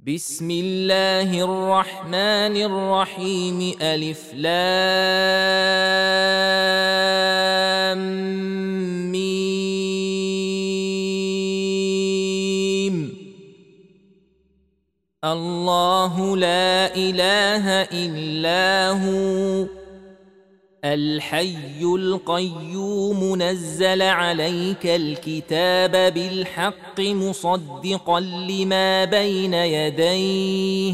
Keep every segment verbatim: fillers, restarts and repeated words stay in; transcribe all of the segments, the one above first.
بسم الله الرحمن الرحيم ألف لام ميم الله لا إله إلا هو الحي القيوم نزل عليك الكتاب بالحق مصدقا لما بين يديه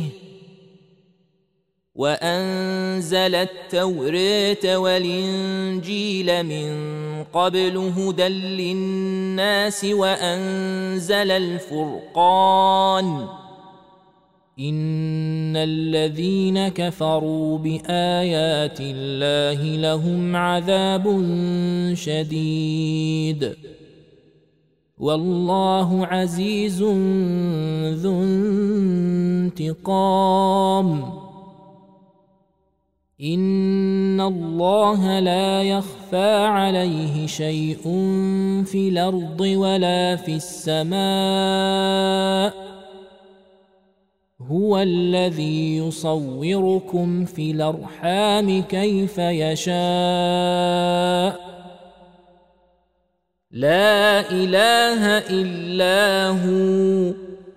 وأنزل التوراة والإنجيل من قبل هدى للناس وأنزل الفرقان إن الذين كفروا بآيات الله لهم عذاب شديد والله عزيز ذو انتقام إن الله لا يخفى عليه شيء في الأرض ولا في السماء هو الذي يصوركم في الأرحام كيف يشاء لا إله إلا هو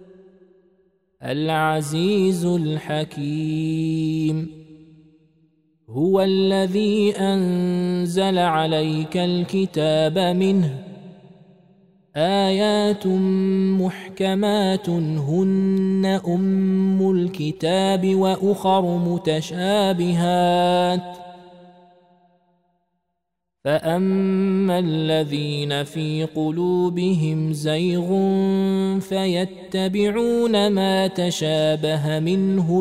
العزيز الحكيم هو الذي أنزل عليك الكتاب منه آيات محكمات هن أم الكتاب وأخر متشابهات فأما الذين في قلوبهم زيغ فيتبعون ما تشابه منه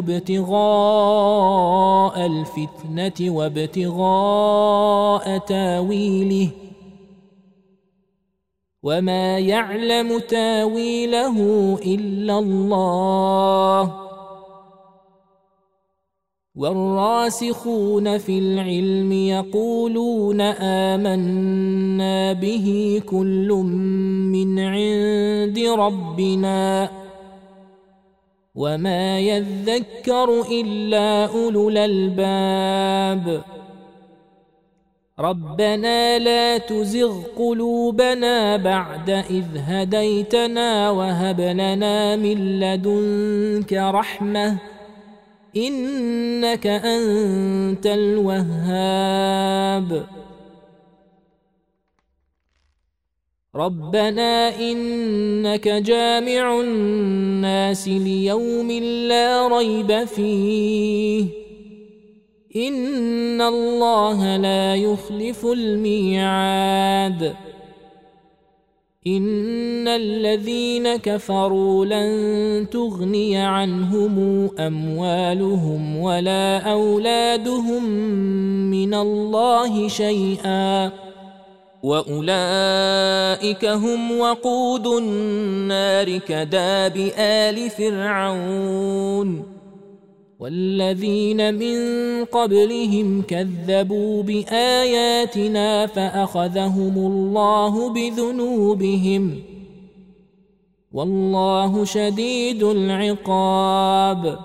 ابتغاء الفتنة وابتغاء تاويله وما يعلم تاويله إلا الله والراسخون في العلم يقولون آمنا به كل من عند ربنا وما يذكر إلا أولو الألباب ربنا لا تزغ قلوبنا بعد إذ هديتنا وهب لنا من لدنك رحمة إنك أنت الوهاب ربنا إنك جامع الناس ليوم لا ريب فيه إن الله لا يخلف الميعاد إن الذين كفروا لن تغني عنهم أموالهم ولا أولادهم من الله شيئا وأولئك هم وقود النار كداب آل فرعون والذين من قبلهم كذبوا بآياتنا فأخذهم الله بذنوبهم والله شديد العقاب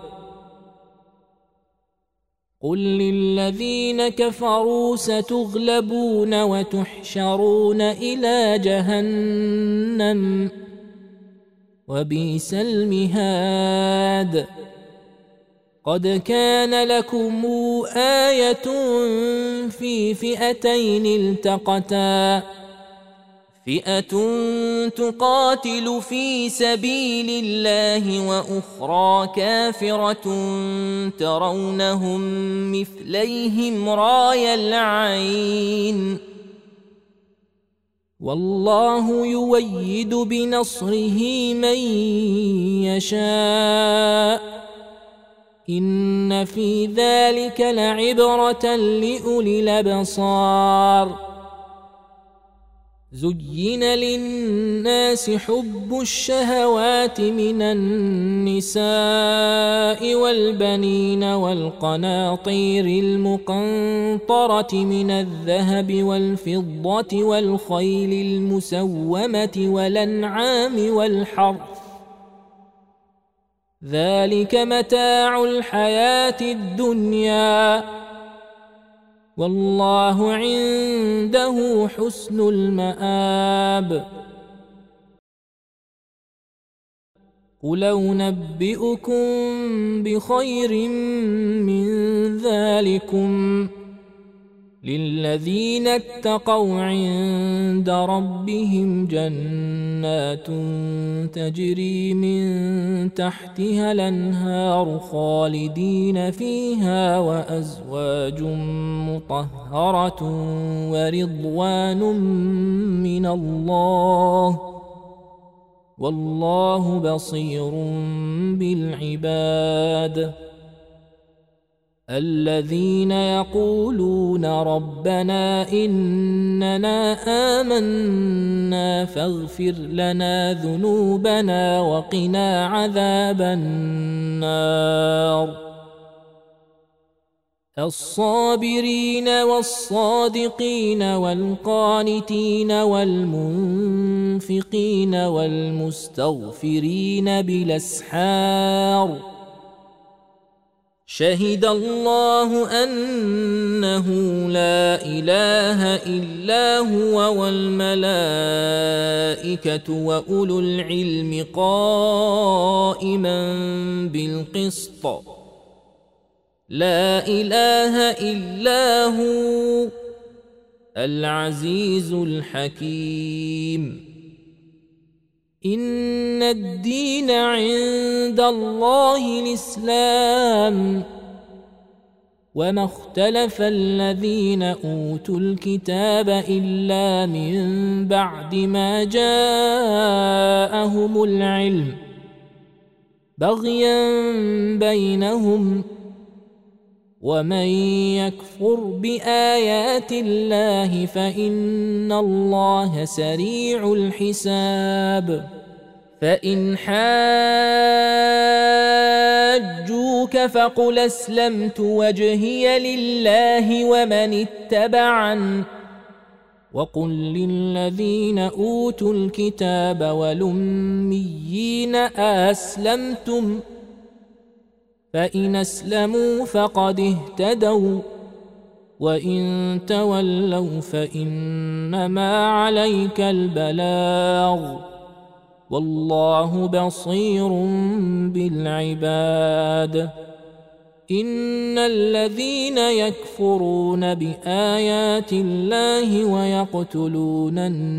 قل للذين كفروا ستغلبون وتحشرون إلى جهنم وبئس المهاد قد كان لكم آية في فئتين التقتا فئة تقاتل في سبيل الله وأخرى كافرة ترونهم مثليهم راي العين والله يؤيد بنصره من يشاء إن في ذلك لعبرة لأولي الأبصار زين للناس حب الشهوات من النساء والبنين والقناطير المقنطرة من الذهب والفضة والخيل المسومة والأنعام والحرث ذلك متاع الحياة الدنيا والله عنده حسن المآب. قل أنبئكم بخير من ذلكم للذين اتقوا عند ربهم جنات تجري من تحتها الأنهار خالدين فيها وأزواج مطهرة ورضوان من الله والله بصير بالعباد. الذين يقولون ربنا إننا آمنا فاغفر لنا ذنوبنا وقنا عذاب النار. الصابرين والصادقين والقانتين والمنفقين والمستغفرين بالأسحار. شهد الله أنه لا إله إلا هو والملائكة وأولو العلم قائما بالقسط لا إله إلا هو العزيز الحكيم. إن الدين عند الله الإسلام وما اختلف الذين أوتوا الكتاب إلا من بعد ما جاءهم العلم بغيا بينهم ومن يكفر بآيات الله فإن الله سريع الحساب. فإن حاجوك فقل أسلمت وجهي لله ومن اتبعن وقل للذين أوتوا الكتاب والأميين أسلمتم فإن أسلموا فقد اهتدوا وإن تولوا فإنما عليك البلاغ والله بصير بالعباد. إن الذين يكفرون بآيات الله ويقتلون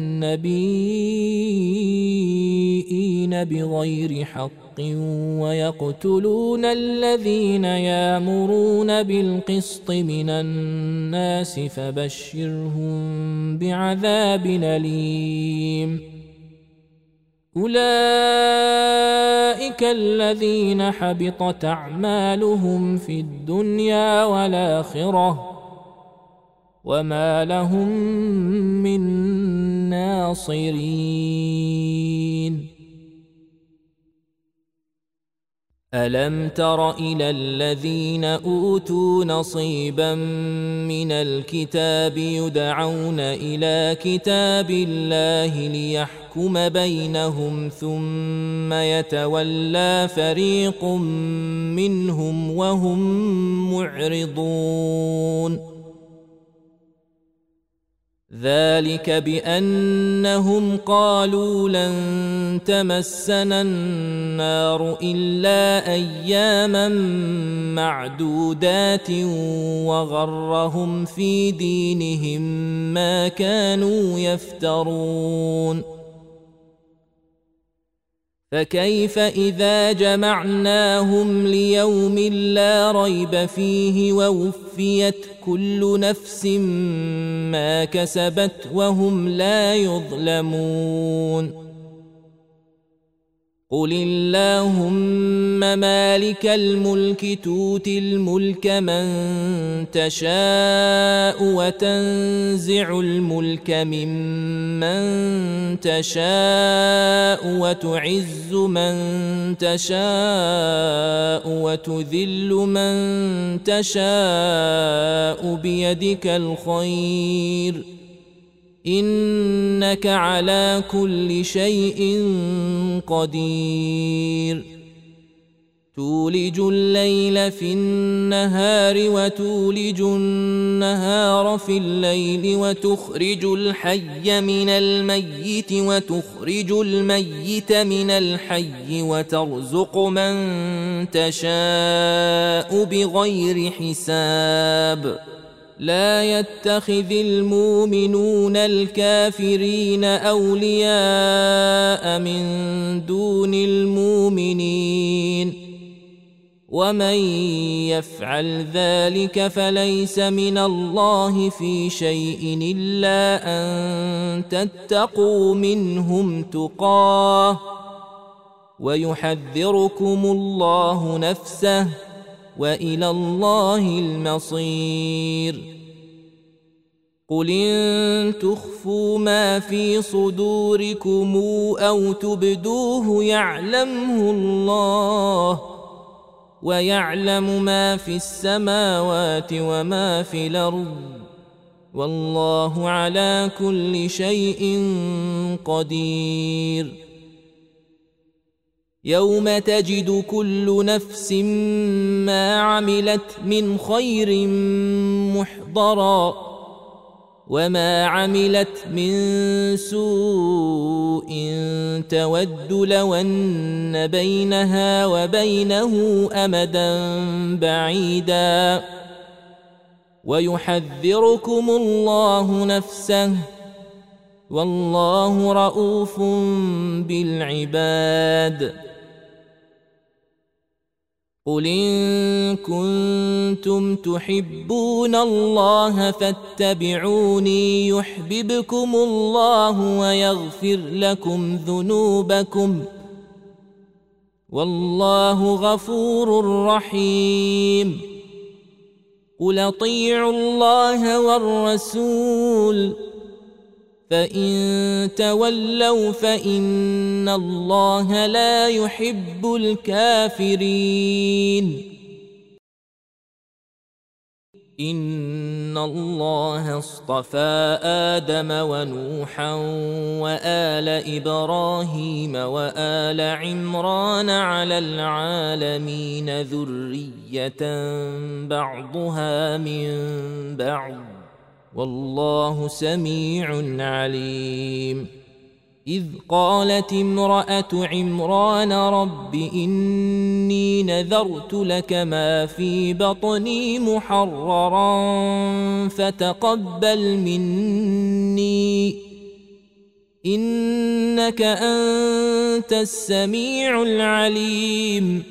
النبيين بغير حق ويقتلون الذين يأمرون بالقسط من الناس فبشرهم بعذاب أليم. أولئك الذين حبطت أعمالهم في الدنيا والآخرة وما لهم من ناصرين. ألم تر إلى الذين أوتوا نصيبا من الكتاب يدعون إلى كتاب الله ليحكم بينهم ثم يتولى فريق منهم وهم معرضون. ذلك بأنهم قالوا لن تمسنا النار إلا أياما معدودات وغرهم في دينهم ما كانوا يفترون. فكيف إذا جمعناهم ليوم لا ريب فيه ووفيت كل نفس ما كسبت وهم لا يظلمون. قل اللهم مالك الملك تؤتي الملك من تشاء وتنزع الملك ممن تشاء وتعز من تشاء وتذل من تشاء بيدك الخير إنك على كل شيء قدير. تولج الليل في النهار وتولج النهار في الليل وتخرج الحي من الميت وتخرج الميت من الحي وترزق من تشاء بغير حساب لا يتخذ المؤمنون الكافرين أولياء من دون المؤمنين ومن يفعل ذلك فليس من الله في شيء إلا أن تتقوا منهم تقاه ويحذركم الله نفسه وإلى الله المصير قل إن تخفوا ما في صدوركم أو تبدوه يعلمه الله ويعلم ما في السماوات وما في الأرض والله على كل شيء قدير يوم تجد كل نفس ما عملت من خير محضرا وما عملت من سوء تود لو أن بينها وبينه أمدا بعيدا ويحذركم الله نفسه والله رؤوف بالعباد قل إن كنتم تحبون الله فاتبعوني يحببكم الله ويغفر لكم ذنوبكم والله غفور رحيم قل اطيعوا الله والرسول فإن تولوا فإن الله لا يحب الكافرين إن الله اصطفى آدم ونوحا وآل إبراهيم وآل عمران على العالمين ذرية بعضها من بعض والله سميع عليم إذ قالت امرأة عمران رب إني نذرت لك ما في بطني محررا فتقبل مني إنك أنت السميع العليم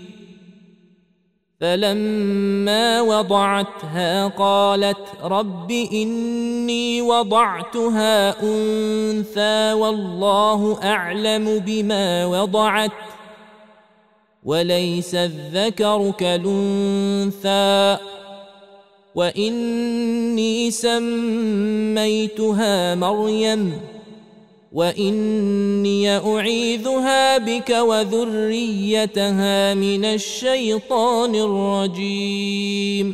فلما وضعتها قالت رب إني وضعتها أنثى والله أعلم بما وضعت وليس الذكر كالأنثى وإني سميتها مريم وإني أعيذها بك وذريتها من الشيطان الرجيم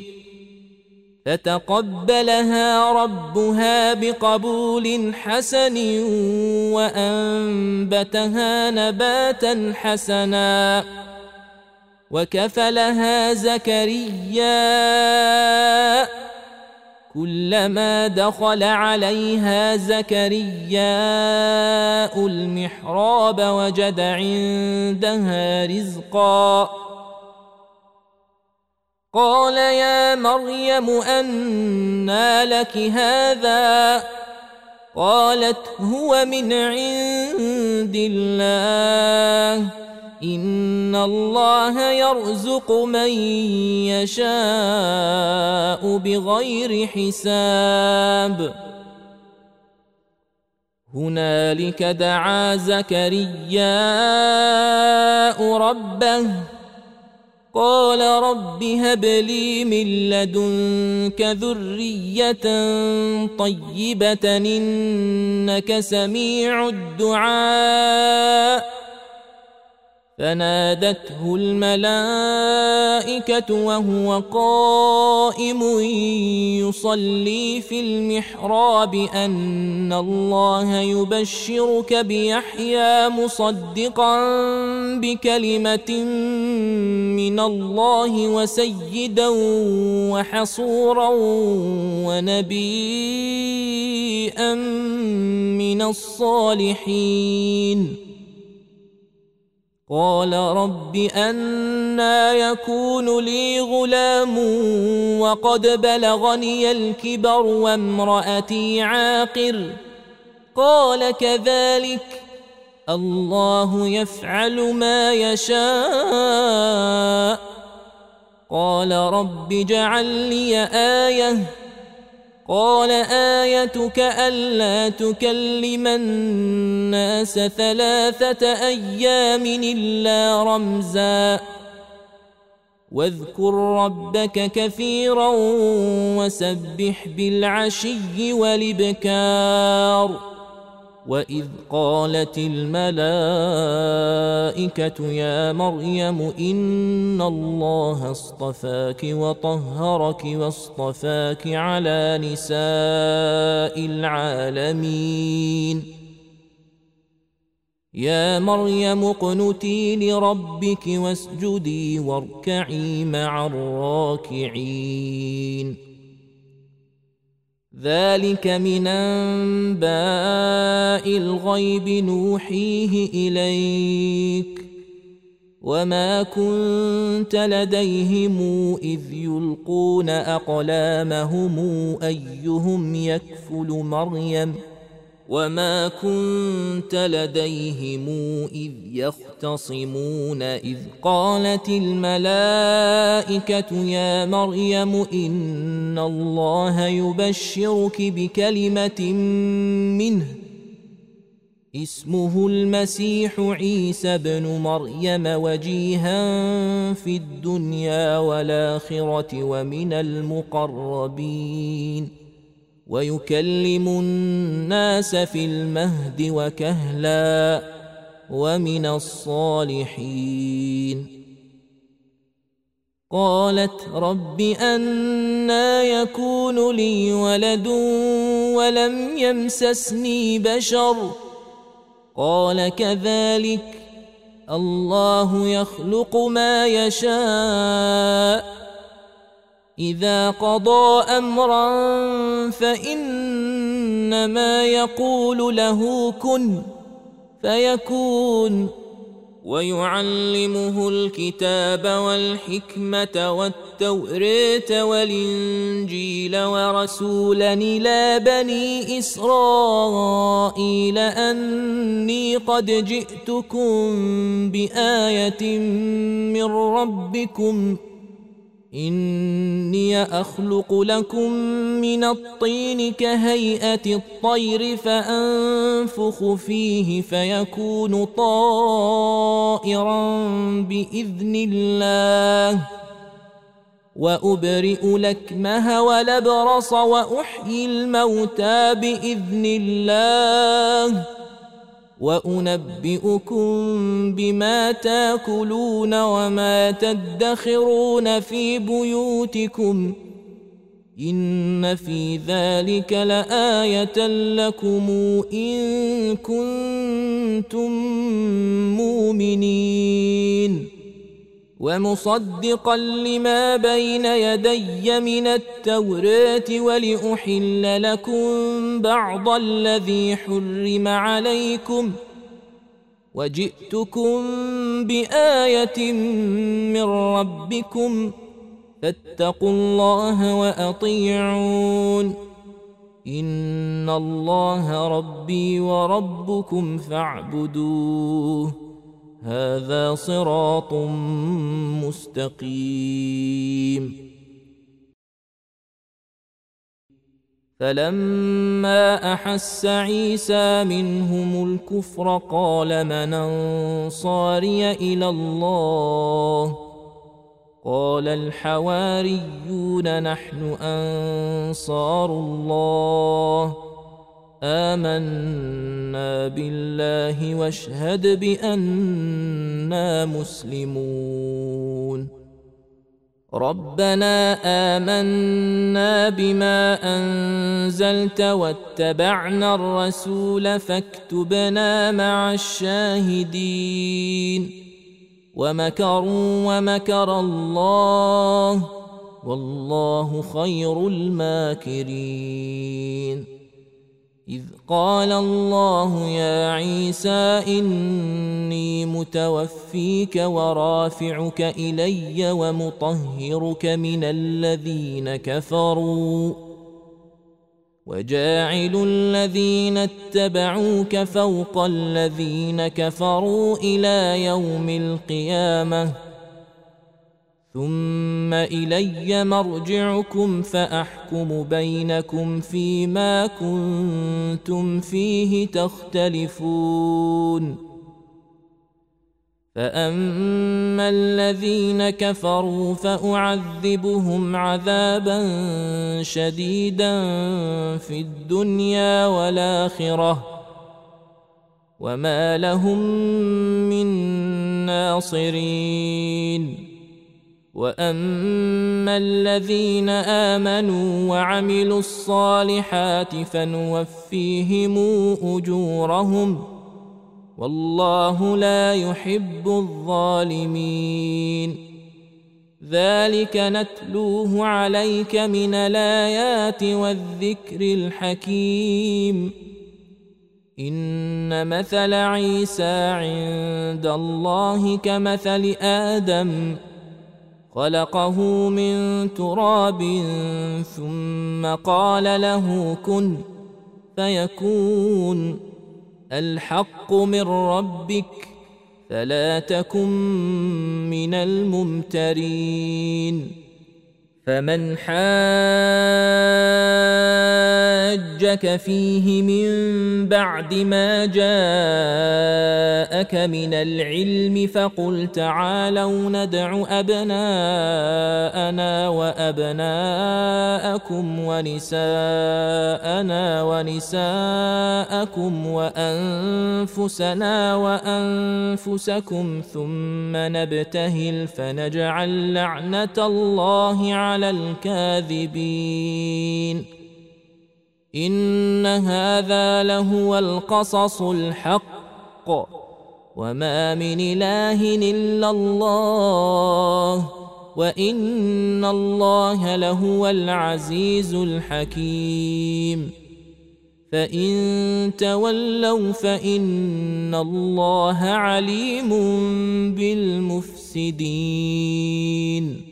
فتقبلها ربها بقبول حسن وأنبتها نباتا حسنا وكفلها زكريا كلما دخل عليها زكرياء المحراب وجد عندها رزقا قال يا مريم أنى لك هذا قالت هو من عند الله إن الله يرزق من يشاء بغير حساب هنالك دعا زكرياء ربه قال رب هب لي من لدنك ذرية طيبة إنك سميع الدعاء فنادته الملائكة وهو قائم يصلي في المحراب أن الله يبشرك بيحيى مصدقا بكلمة من الله وسيدا وحصورا ونبيا من الصالحين. قال رب أنى يكون لي غلام وقد بلغني الكبر وامرأتي عاقر؟ قال كذلك الله يفعل ما يشاء. قال رب اجعل لي آية. قال آيتك ألا تكلم الناس ثلاثة أيام إلا رمزا واذكر ربك كثيرا وسبح بالعشي والإبكار. وإذ قالت الملائكة يا مريم إن الله اصطفاك وطهرك واصطفاك على نساء العالمين. يا مريم اقنتي لربك واسجدي واركعي مع الراكعين. ذلك من أنباء الغيب نوحيه إليك وما كنت لديهم إذ يلقون أقلامهم أيهم يكفل مريم وما كنت لديهم إذ يختصمون إذ قالت الملائكة يا مريم إن الله يبشرك بكلمة منه اسمه المسيح عيسى بن مريم وجيها في الدنيا والآخرة ومن المقربين ويكلم الناس في المهد وكهلا ومن الصالحين. قالت رب أنى يكون لي ولد ولم يمسسني بشر؟ قال كذلك الله يخلق ما يشاء إذا قضى أمرا فإنما يقول له كن فيكون. ويعلمه الكتاب والحكمة والتوراة والإنجيل ورسولا إلى بني إسرائيل أني قد جئتكم بآية من ربكم إني أخلق لكم من الطين كهيئة الطير فأنفخ فيه فيكون طائرا بإذن الله وأبرئ الأكمه والأبرص وأحيي الموتى بإذن الله وأنبئكم بما تاكلون وما تدخرون في بيوتكم إن في ذلك لآية لكم إن كنتم مؤمنين. ومصدقا لما بين يدي من التوراة ولأحل لكم بعض الذي حرم عليكم وجئتكم بآية من ربكم فاتقوا الله وأطيعون إن الله ربي وربكم فاعبدوه هذا صراط مستقيم. فلما أحس عيسى منهم الكفر قال من أنصاري إلى الله قال الحواريون نحن أنصار الله آمنا بالله واشهد بأننا مسلمون ربنا آمنا بما أنزلت واتبعنا الرسول فاكتبنا مع الشاهدين ومكروا ومكر الله والله خير الماكرين إذ قال الله يا عيسى إني متوفيك ورافعك إلي ومطهرك من الذين كفروا وجاعل الذين اتبعوك فوق الذين كفروا إلى يوم القيامة ثم إلي مرجعكم فأحكم بينكم فيما كنتم فيه تختلفون فأما الذين كفروا فأعذبهم عذابا شديدا في الدنيا والآخرة وما لهم من ناصرين وأما الذين آمنوا وعملوا الصالحات فنوفيهم أجورهم والله لا يحب الظالمين ذلك نتلوه عليك من الآيات والذكر الحكيم إن مثل عيسى عند الله كمثل آدم خلقه من تراب ثم قال له كن فيكون الحق من ربك فلا تكن من الممترين فمن حاجك فيه من بعد ما جاءك من العلم فقل تعالوا ندع أبناءنا وأبناءكم ونساءنا ونساءكم وأنفسنا وأنفسكم ثم نبتهل فنجعل لعنة الله على الكاذبين إن هذا لهو القصص الحق وما من إله إلا الله وإن الله لهو العزيز الحكيم فإن تولوا فإن الله عليم بالمفسدين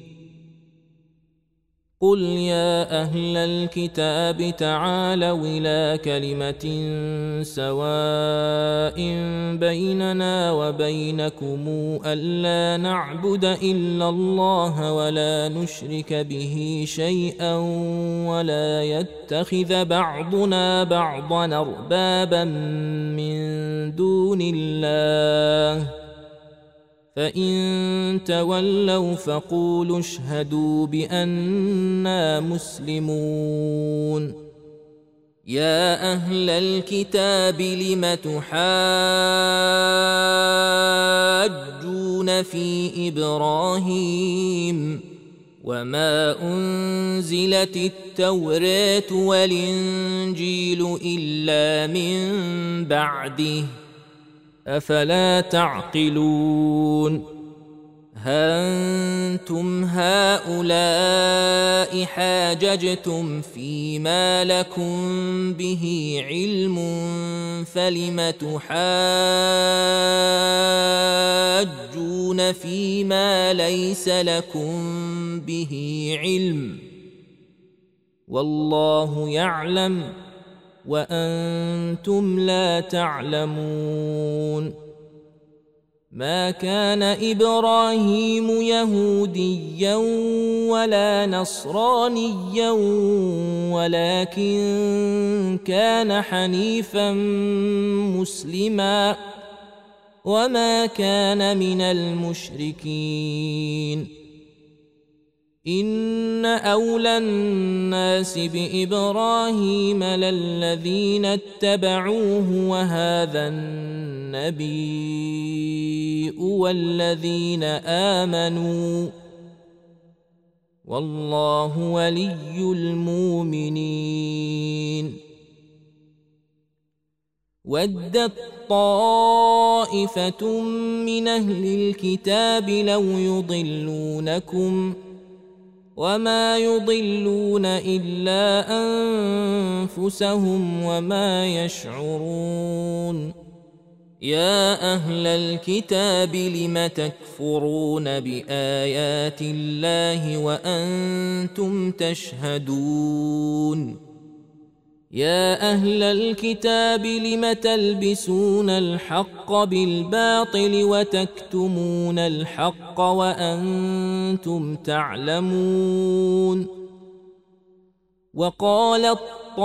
قل يا أهل الكتاب تعالوا إلى كلمة سواء بيننا وبينكم ألا نعبد إلا الله ولا نشرك به شيئا ولا يتخذ بعضنا بعضا أربابا من دون الله فإن تولوا فقولوا اشهدوا بأننا مسلمون يا أهل الكتاب لم تحاجون في إبراهيم وما أنزلت التوراة والإنجيل إلا من بعده أفلا تعقلون ها أنتم هؤلاء حاججتم فيما لكم به علم فلم تحاجون فيما ليس لكم به علم والله يعلم وأنتم لا تعلمون ما كان إبراهيم يهوديا ولا نصرانيا ولكن كان حنيفا مسلما وما كان من المشركين إن أولى الناس بإبراهيم للذين اتبعوه وهذا النبي والذين آمنوا والله ولي المؤمنين. ودت طائفة من أهل الكتاب لو يضلونكم وما يضلون إلا أنفسهم وما يشعرون. يا أهل الكتاب لم تكفرون بآيات الله وأنتم تشهدون. يا أهل الكتاب لم تلبسون الحق بالباطل وتكتمون الحق وأنتم تعلمون. وقالت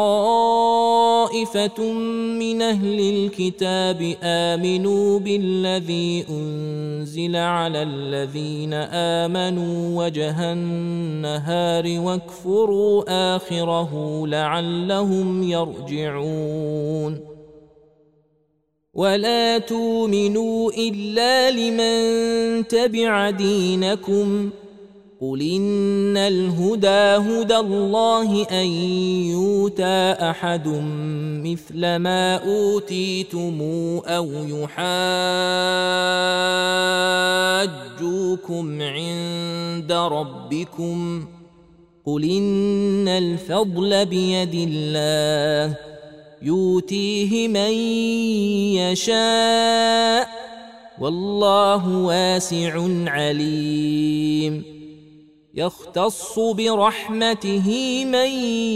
طائفة من أهل الكتاب آمنوا بالذي أنزل على الذين آمنوا وجه النهار واكفروا آخره لعلهم يرجعون. ولا تؤمنوا إلا لمن تبع دينكم قل إن الهدى هدى الله أن يؤتى أحد مثل ما أوتيتم أو يحاجوكم عند ربكم قل إن الفضل بيد الله يؤتيه من يشاء والله واسع عليم. يختص برحمته من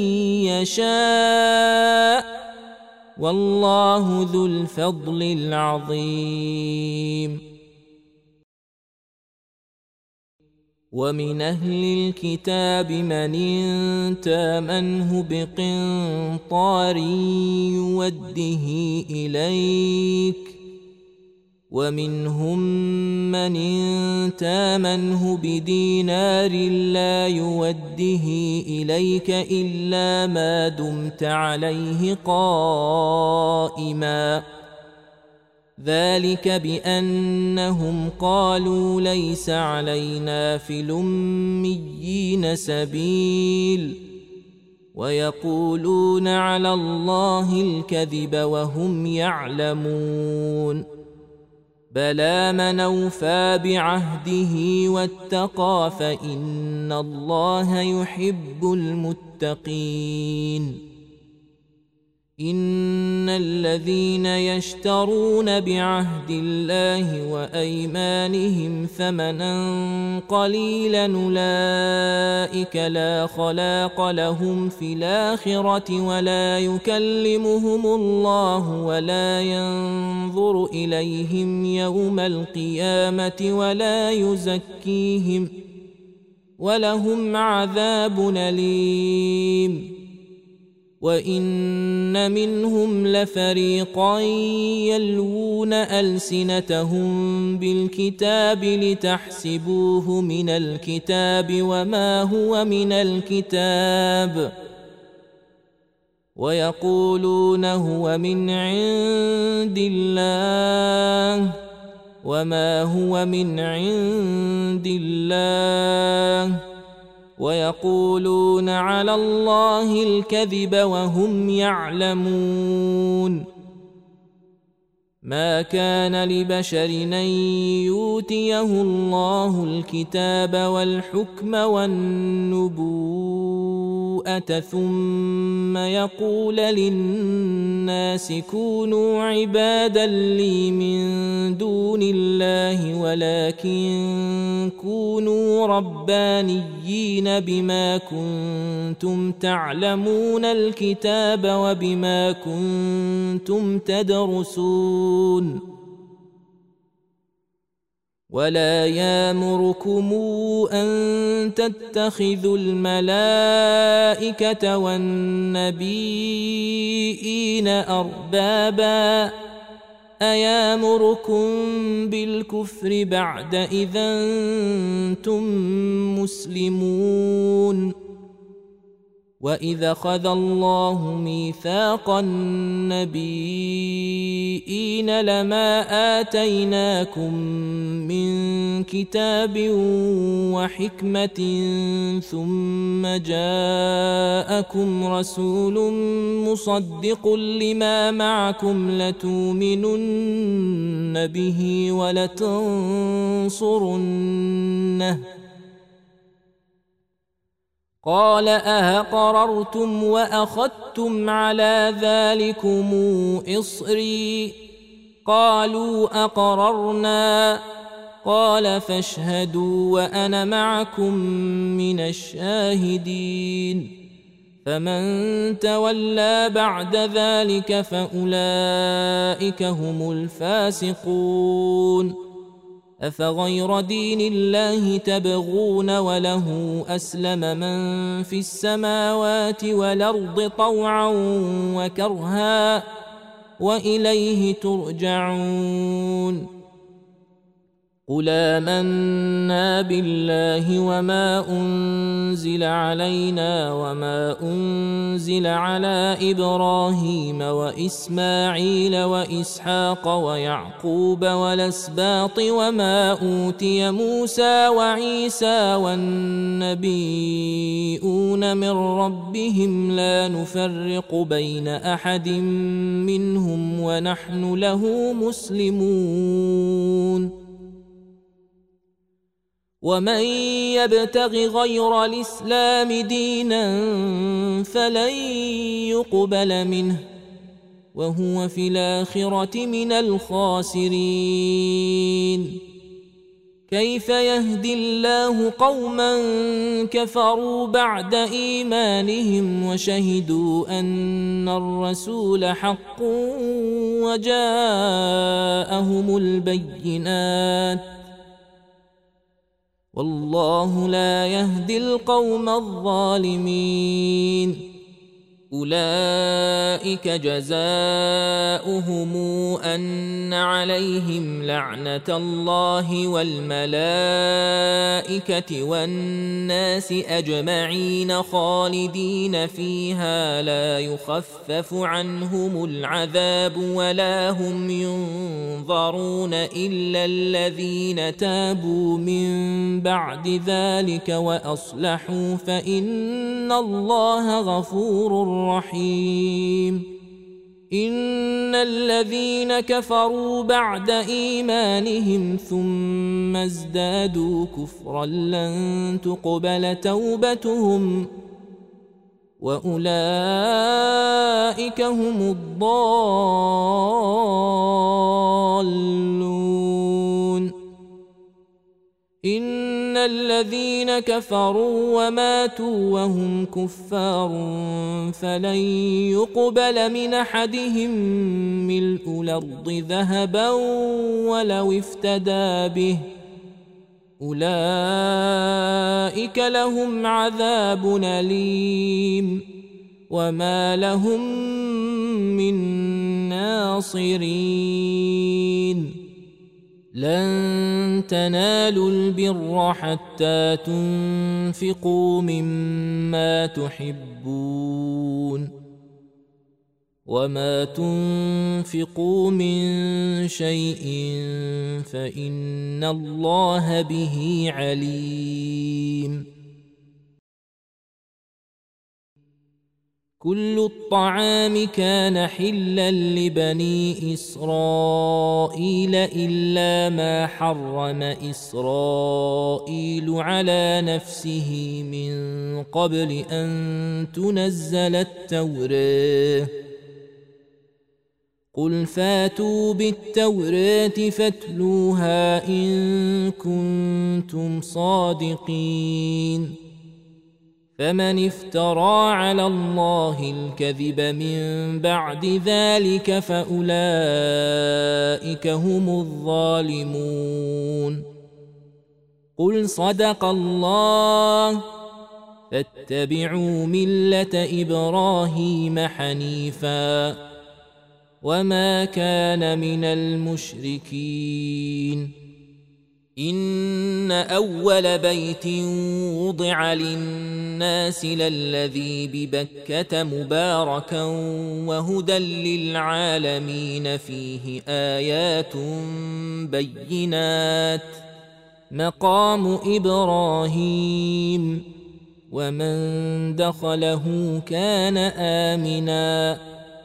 يشاء والله ذو الفضل العظيم. ومن أهل الكتاب من إن تامنه بقنطار يوده إليك ومنهم من إن تامنه بدينار لا يوده إليك إلا ما دمت عليه قائما ذلك بأنهم قالوا ليس علينا في الأميين سبيل ويقولون على الله الكذب وهم يعلمون. بلى من أوفى بعهده واتقى فإن الله يحب المتقين. إن الذين يشترون بعهد الله وأيمانهم ثمنا قليلا أولئك لا خلاق لهم في الآخرة ولا يكلمهم الله ولا ينظر إليهم يوم القيامة ولا يزكيهم ولهم عذاب أليم. وإن منهم لفريقا يلوون ألسنتهم بالكتاب لتحسبوه من الكتاب وما هو من الكتاب ويقولون هو من عند الله وما هو من عند الله ويقولون على الله الكذب وهم يعلمون. ما كان لبشر أن يؤتيه الله الكتاب والحكم والنبوءة ثم يقول للناس كونوا عبادا لي من دون الله ولكن كونوا ربانيين بما كنتم تعلمون الكتاب وبما كنتم تدرسون. ولا يامركم أن تتخذوا الملائكة والنبيين أربابا أيامركم بالكفر بعد إذا أنتم مسلمون وإذا أخذ الله ميثاق النبيين لما آتيناكم من كتاب وحكمة ثم جاءكم رسول مصدق لما معكم لتؤمنن به ولتنصرنه قال أأقررتم وأخذتم على ذلكم إصري قالوا أقررنا قال فاشهدوا وأنا معكم من الشاهدين فمن تولى بعد ذلك فأولئك هم الفاسقون أفغير دين الله تبغون وله أسلم من في السماوات والأرض طوعا وكرها وإليه ترجعون قل آمنا بالله وما أنزل علينا وما أنزل على إبراهيم وإسماعيل وإسحاق ويعقوب والأسباط وما أوتي موسى وعيسى والنبيون من ربهم لا نفرق بين أحد منهم ونحن له مسلمون ومن يبتغ غير الإسلام دينا فلن يقبل منه وهو في الآخرة من الخاسرين كيف يهدي الله قوما كفروا بعد إيمانهم وشهدوا أن الرسول حق وجاءهم البينات والله لا يهدي القوم الظالمين أولئك جزاؤهم أن عليهم لعنة الله والملائكة والناس أجمعين خالدين فيها لا يخفف عنهم العذاب ولا هم ينظرون إلا الذين تابوا من بعد ذلك وأصلحوا فإن الله غفور رحيم إن الذين كفروا بعد إيمانهم ثم ازدادوا كفرا لن تقبل توبتهم وأولئك هم الضالون إن الذين كفروا وماتوا وهم كفار فلن يقبل من أحدهم ملء الأرض ذهبا ولو افتدى به أولئك لهم عذاب أليم وما لهم من ناصرين لن تنالوا البر حتى تنفقوا مما تحبون وما تنفقوا من شيء فإن الله به عليم كل الطعام كان حلا لبني إسرائيل إلا ما حرم إسرائيل على نفسه من قبل أن تنزل التوراة قل فاتوا بالتوراة فاتلوها إن كنتم صادقين فمن افترى على الله الكذب من بعد ذلك فأولئك هم الظالمون قل صدق الله فاتبعوا ملة إبراهيم حنيفا وما كان من المشركين. إن أول بيت وضع للناس للذي ببكة مباركا وهدى للعالمين فيه آيات بينات مقام إبراهيم ومن دخله كان آمنا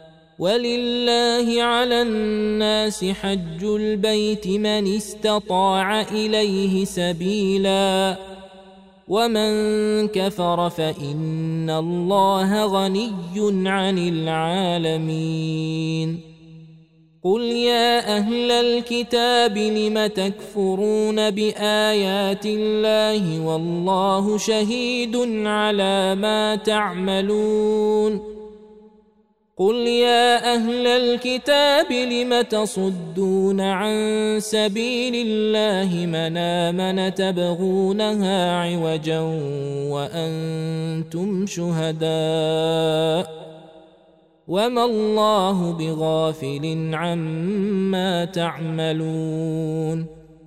ولله على الناس حج البيت من استطاع إليه سبيلا ومن كفر فإن الله غني عن العالمين. قل يا أهل الكتاب لم تكفرون بآيات الله والله شهيد على ما تعملون. قل يا أهل الكتاب لم تصدون عن سبيل الله من آمن تبغونها عوجا وأنتم شهداء وما الله بغافل عما تعملون.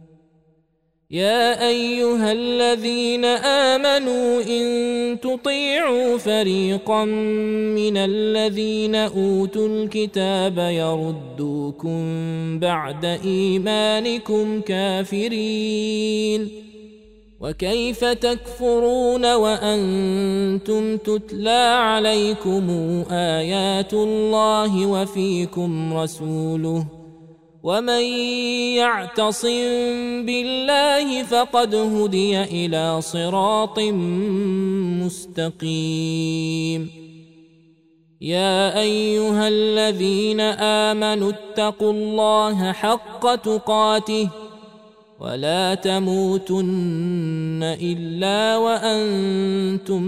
يا أيها الذين آمنوا إن تطيعوا فريقا من الذين أوتوا الكتاب يردوكم بعد إيمانكم كافرين وكيف تكفرون وأنتم تتلى عليكم آيات الله وفيكم رسوله ومن يعتصم بالله فقد هدي إلى صراط مستقيم. يا أيها الذين آمنوا اتقوا الله حق تقاته ولا تموتن إلا وأنتم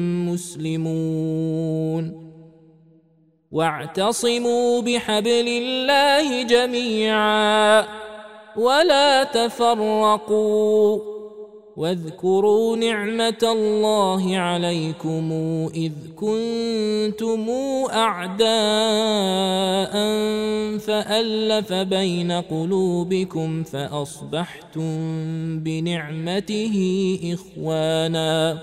مسلمون. واعتصموا بحبل الله جميعا ولا تفرقوا واذكروا نعمة الله عليكم إذ كنتم أعداء فألف بين قلوبكم فأصبحتم بنعمته إخوانا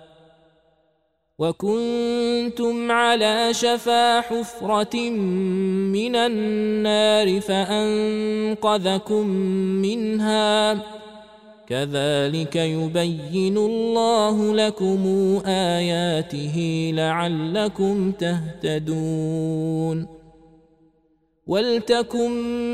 وكنتم على شفا حفرة من النار فأنقذكم منها كذلك يبين الله لكم آياته لعلكم تهتدون. ولتكن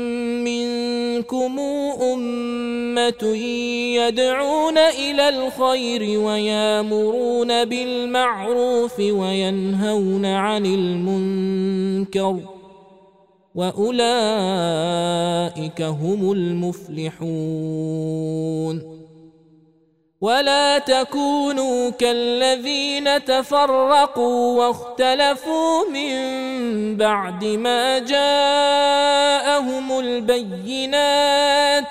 منكم أمة يدعون إلى الخير ويامرون بالمعروف وينهون عن المنكر وأولئك هم المفلحون. ولا تكونوا كالذين تفرقوا واختلفوا من بعد ما جاءهم البينات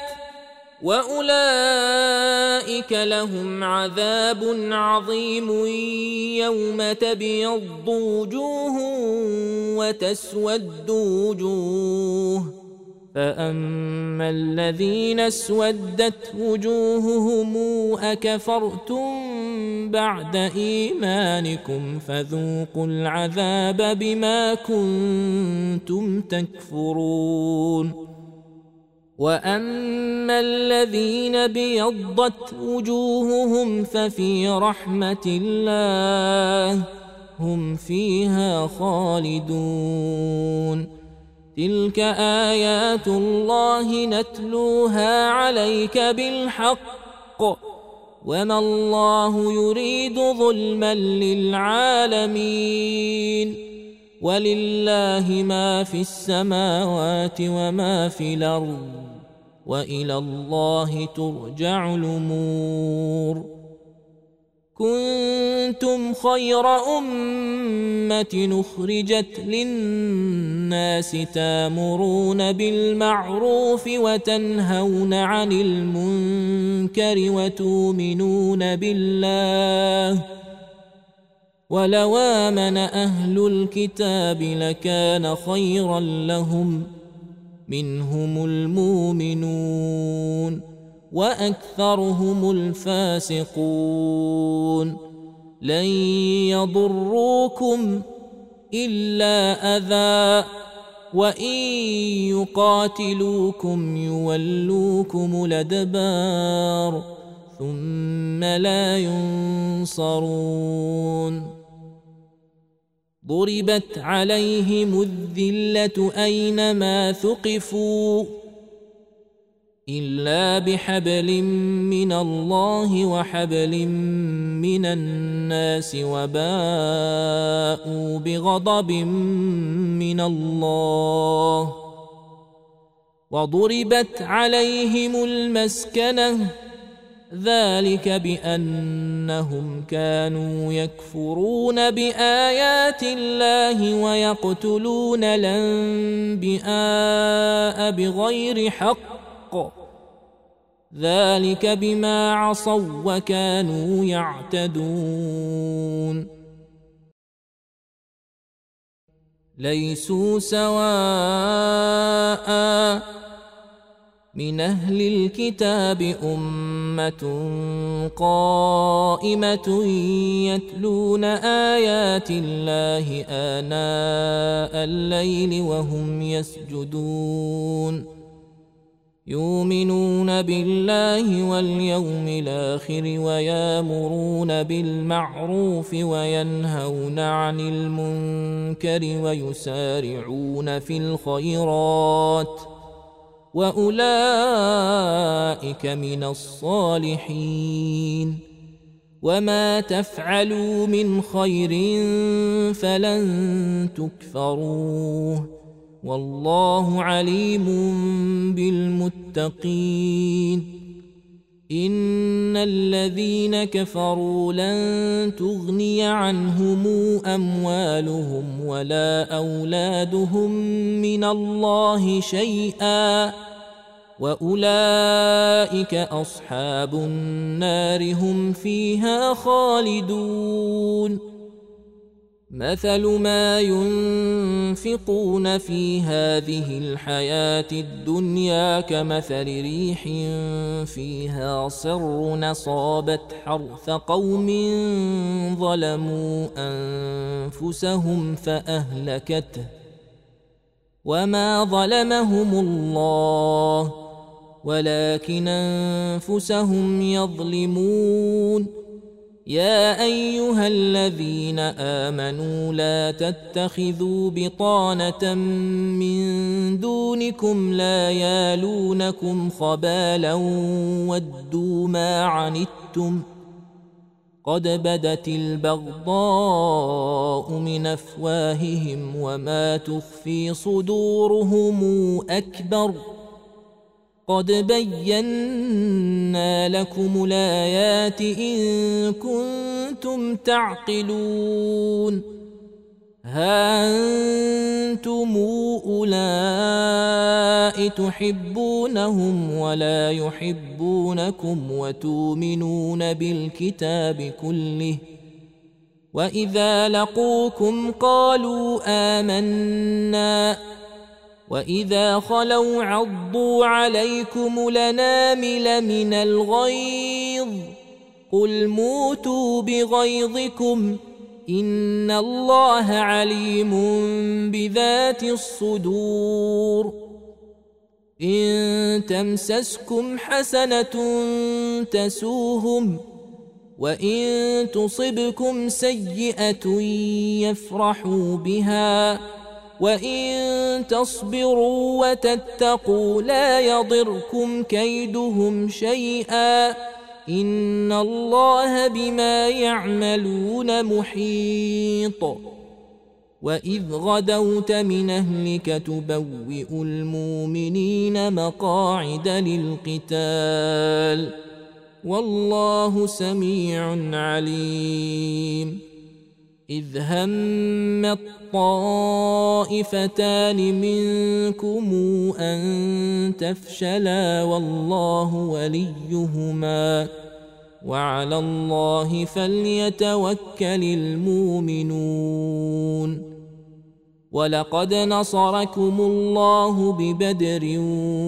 وأولئك لهم عذاب عظيم يوم تبيض وجوه وتسود وجوه فأما الذين اسودت وجوههم أكفرتم بعد إيمانكم فذوقوا العذاب بما كنتم تكفرون. وأما الذين بيضت وجوههم ففي رحمة الله هم فيها خالدون. تلك آيات الله نتلوها عليك بالحق وما الله يريد ظلما للعالمين ولله ما في السماوات وما في الأرض وإلى الله ترجع الأمور. كنتم خير أمة أخرجت للناس تامرون بالمعروف وتنهون عن المنكر وتؤمنون بالله ولو آمن أهل الكتاب لكان خيرا لهم منهم المؤمنون وأكثرهم الفاسقون لن يضروكم إلا أذى وإن يقاتلوكم يولوكم الأدبار ثم لا ينصرون ضربت عليهم الذلة أينما ثقفوا إلا بحبل من الله وحبل من الناس وباءوا بغضب من الله وضربت عليهم المسكنة ذلك بأنهم كانوا يكفرون بآيات الله ويقتلون الأنبياء بغير حق ذلك بما عصوا وكانوا يعتدون ليسوا سواء من أهل الكتاب أمة قائمة يتلون آيات الله آناء الليل وهم يسجدون يؤمنون بالله واليوم الآخر ويأمرون بالمعروف وينهون عن المنكر ويسارعون في الخيرات وأولئك من الصالحين وما تفعلوا من خير فلن تكفروه والله عليم بالمتقين إن الذين كفروا لن تغني عنهم أموالهم ولا أولادهم من الله شيئا وأولئك أصحاب النار هم فيها خالدون مثل ما ينفقون في هذه الحياة الدنيا كمثل ريح فيها صر أصابت حرث قوم ظلموا أنفسهم فأهلكته وما ظلمهم الله ولكن أنفسهم يظلمون يا أيها الذين آمنوا لا تتخذوا بطانة من دونكم لا يالونكم خبالا ودوا ما عنتم قد بدت البغضاء من أفواههم وما تخفي صدورهم أكبر قد بينا لكم الآيات إن كنتم تعقلون ها أنتم أولئك تحبونهم ولا يحبونكم وتؤمنون بالكتاب كله وإذا لقوكم قالوا آمنا وإذا خلوا عضوا عليكم الأنامل من الغيظ قل موتوا بغيظكم إن الله عليم بذات الصدور إن تمسسكم حسنة تسوهم وإن تصبكم سيئة يفرحوا بها وإن تصبروا وتتقوا لا يضركم كيدهم شيئا إن الله بما يعملون محيط وإذ غدوت من أهلك تبوئ المؤمنين مقاعد للقتال والله سميع عليم إذ هم الطائفتان منكم أن تفشلا والله وليهما وعلى الله فليتوكل المؤمنون. ولقد نصركم الله ببدر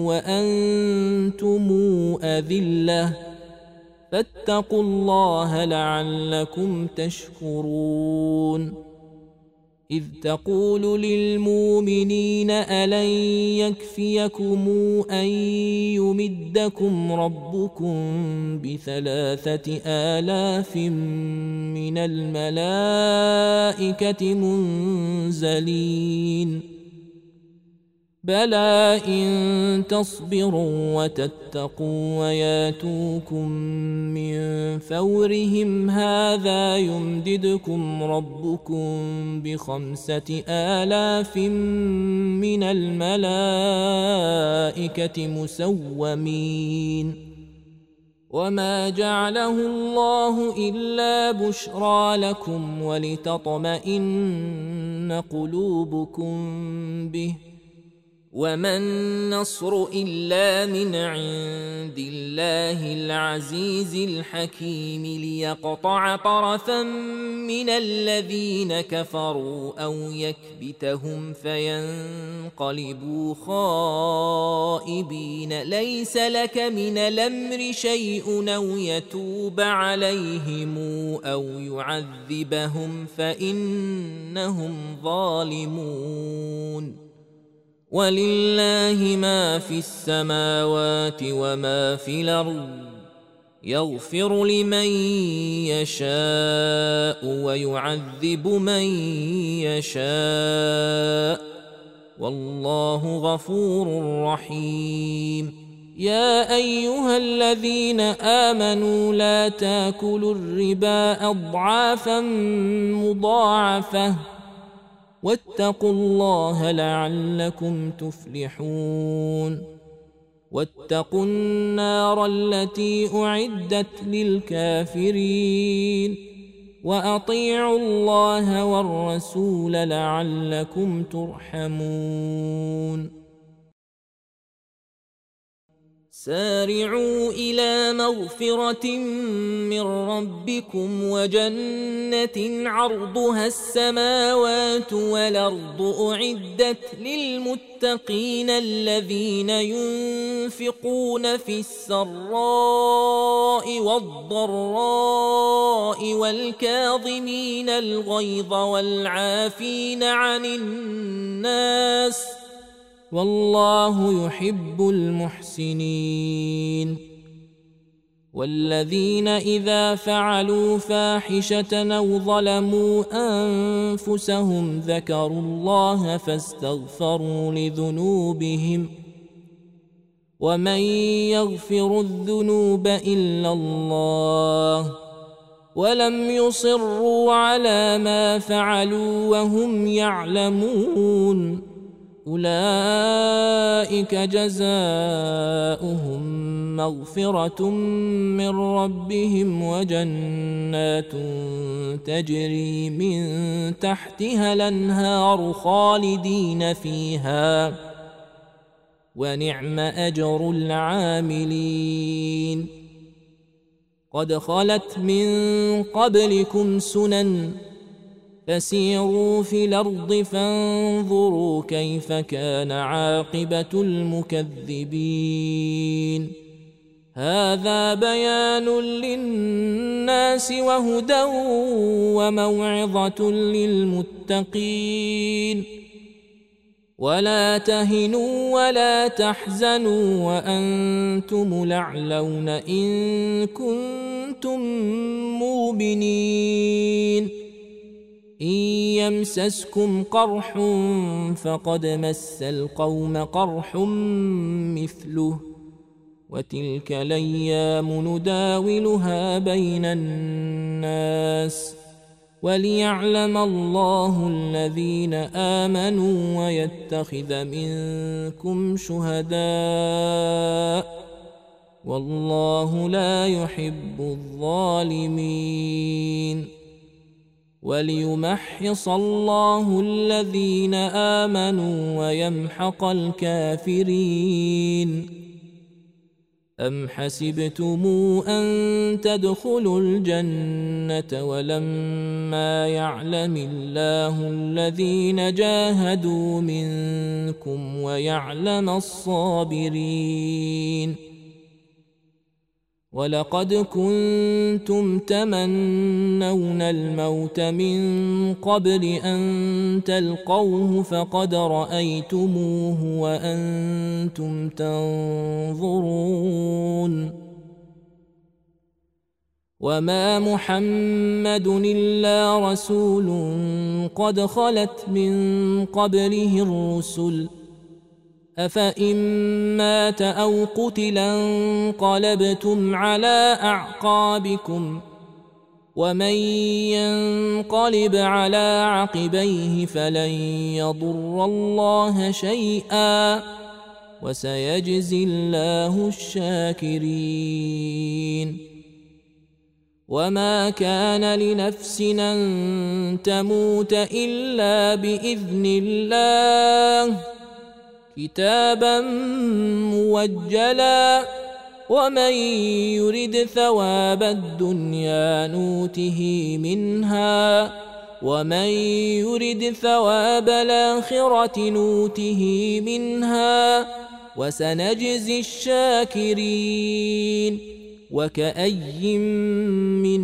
وأنتم أذلة فاتقوا الله لعلكم تشكرون. إذ تقول للمؤمنين ألن يكفيكم أن يمدكم ربكم بثلاثة آلاف من الملائكة منزلين بلى إن تصبروا وتتقوا وياتوكم من فورهم هذا يمددكم ربكم بخمسة آلاف من الملائكة مسومين. وما جعله الله إلا بشرى لكم ولتطمئن قلوبكم به وما النصر إلا من عند الله العزيز الحكيم ليقطع طرفا من الذين كفروا أو يكبتهم فينقلبوا خائبين ليس لك من الأمر شيء أو يتوب عليهم أو يعذبهم فإنهم ظالمون. ولله ما في السماوات وما في الأرض يغفر لمن يشاء ويعذب من يشاء والله غفور رحيم. يا أيها الذين آمنوا لا تاكلوا الربا أضعافا مضاعفة واتقوا الله لعلكم تفلحون. واتقوا النار التي أعدت للكافرين وأطيعوا الله والرسول لعلكم ترحمون. سارعوا إلى مغفرة من ربكم وجنة عرضها السماوات والأرض أعدت للمتقين الذين ينفقون في السراء والضراء والكاظمين الغيظ والعافين عن الناس والله يحب المحسنين. والذين إذا فعلوا فاحشة أو ظلموا أنفسهم ذكروا الله فاستغفروا لذنوبهم ومن يغفر الذنوب إلا الله ولم يصروا على ما فعلوا وهم يعلمون أولئك جزاؤهم مغفرة من ربهم وجنات تجري من تحتها الأنهار خالدين فيها ونعم أجر العاملين. قد خلت من قبلكم سنن فسيروا في الأرض فانظروا كيف كان عاقبة المكذبين. هذا بيان للناس وهدى وموعظة للمتقين. ولا تهنوا ولا تحزنوا وأنتم الأعلون إن كنتم مؤمنين. إن يمسسكم قرح فقد مس القوم قرح مثله وتلك الأيام نداولها بين الناس وليعلم الله الذين آمنوا ويتخذ منكم شهداء والله لا يحب الظالمين. وليمحص الله الذين آمنوا ويمحق الكافرين. أم حسبتم أن تدخلوا الجنة ولما يعلم الله الذين جاهدوا منكم ويعلم الصابرين ولقد كنتم تمنون الموت من قبل أن تلقوه فقد رأيتموه وأنتم تنظرون وما محمد إلا رسول قد خلت من قبله الرسل أفإن مات أو قتلا انقلبتم على أعقابكم ومن ينقلب على عقبيه فلن يضر الله شيئا وسيجزي الله الشاكرين وما كان لنفس أن تموت إلا بإذن الله كتابا موجلا ومن يرد ثواب الدنيا نوته منها ومن يرد ثواب الآخرة نوته منها وسنجزي الشاكرين وكأي من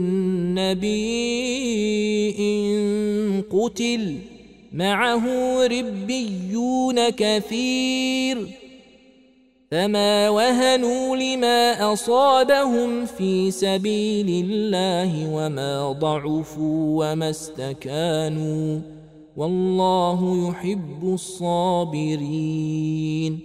نبي قتل معه ربيون كثير فما وهنوا لما أصابهم في سبيل الله وما ضعفوا وما استكانوا والله يحب الصابرين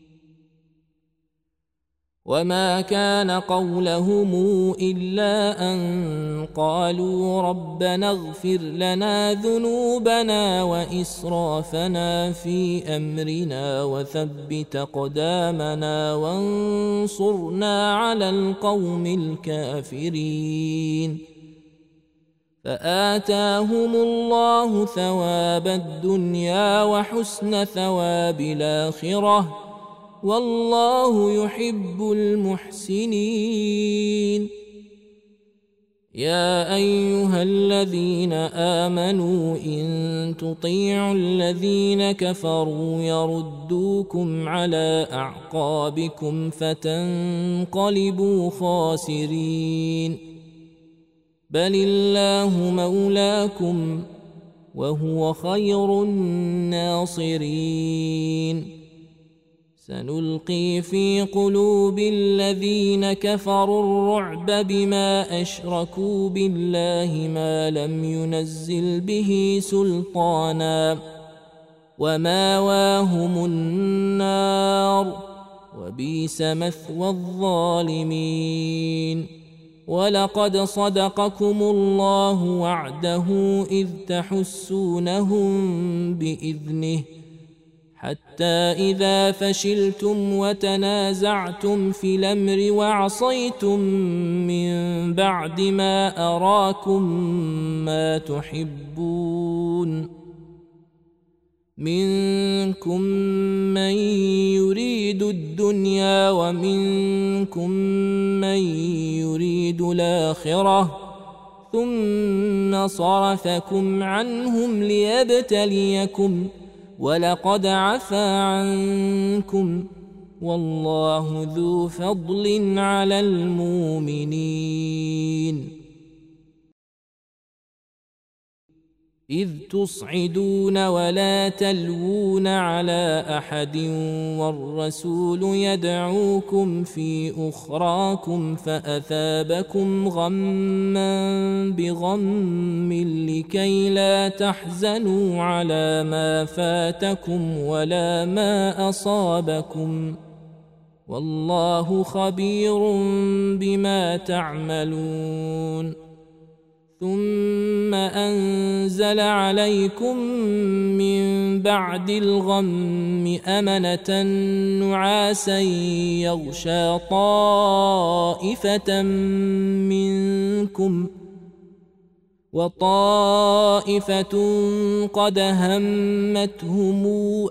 وما كان قولهم إلا أن قالوا ربنا اغفر لنا ذنوبنا وإسرافنا في أمرنا وثبت أقدامنا وانصرنا على القوم الكافرين فآتاهم الله ثواب الدنيا وحسن ثواب الآخرة والله يحب المحسنين يا أيها الذين آمنوا إن تطيعوا الذين كفروا يردوكم على أعقابكم فتنقلبوا خاسرين بل الله مولاكم وهو خير الناصرين سنلقي في قلوب الذين كفروا الرعب بما أشركوا بالله ما لم ينزل به سلطانا وماواهم النار وبئس مثوى الظالمين ولقد صدقكم الله وعده إذ تحسونهم بإذنه حتى إذا فشلتم وتنازعتم في الأمر وعصيتم من بعد ما أراكم ما تحبون منكم من يريد الدنيا ومنكم من يريد الآخرة ثم صرفكم عنهم ليبتليكم ولقد عفا عنكم والله ذو فضل على المؤمنين إذ تصعدون ولا تلوون على أحد والرسول يدعوكم في أخراكم فأثابكم غما بغم لكي لا تحزنوا على ما فاتكم ولا ما أصابكم والله خبير بما تعملون ثم أنزل عليكم من بعد الغم أمنة نعاسا يغشى طائفة منكم وطائفة قد همتهم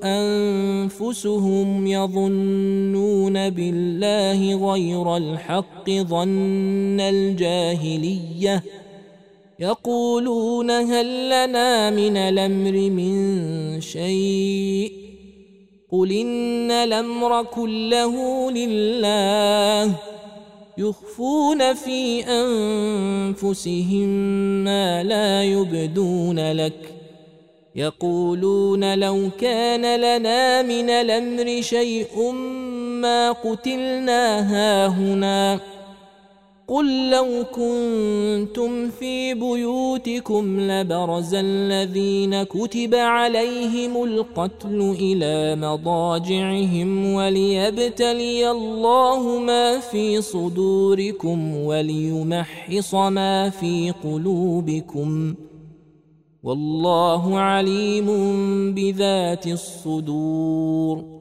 أنفسهم يظنون بالله غير الحق ظن الجاهلية يقولون هل لنا من الأمر من شيء قل إن الأمر كله لله يخفون في أنفسهم ما لا يبدون لك يقولون لو كان لنا من الأمر شيء ما قتلنا هاهنا قل لو كنتم في بيوتكم لبرز الذين كتب عليهم القتل إلى مضاجعهم وليبتلي الله ما في صدوركم وليمحص ما في قلوبكم والله عليم بذات الصدور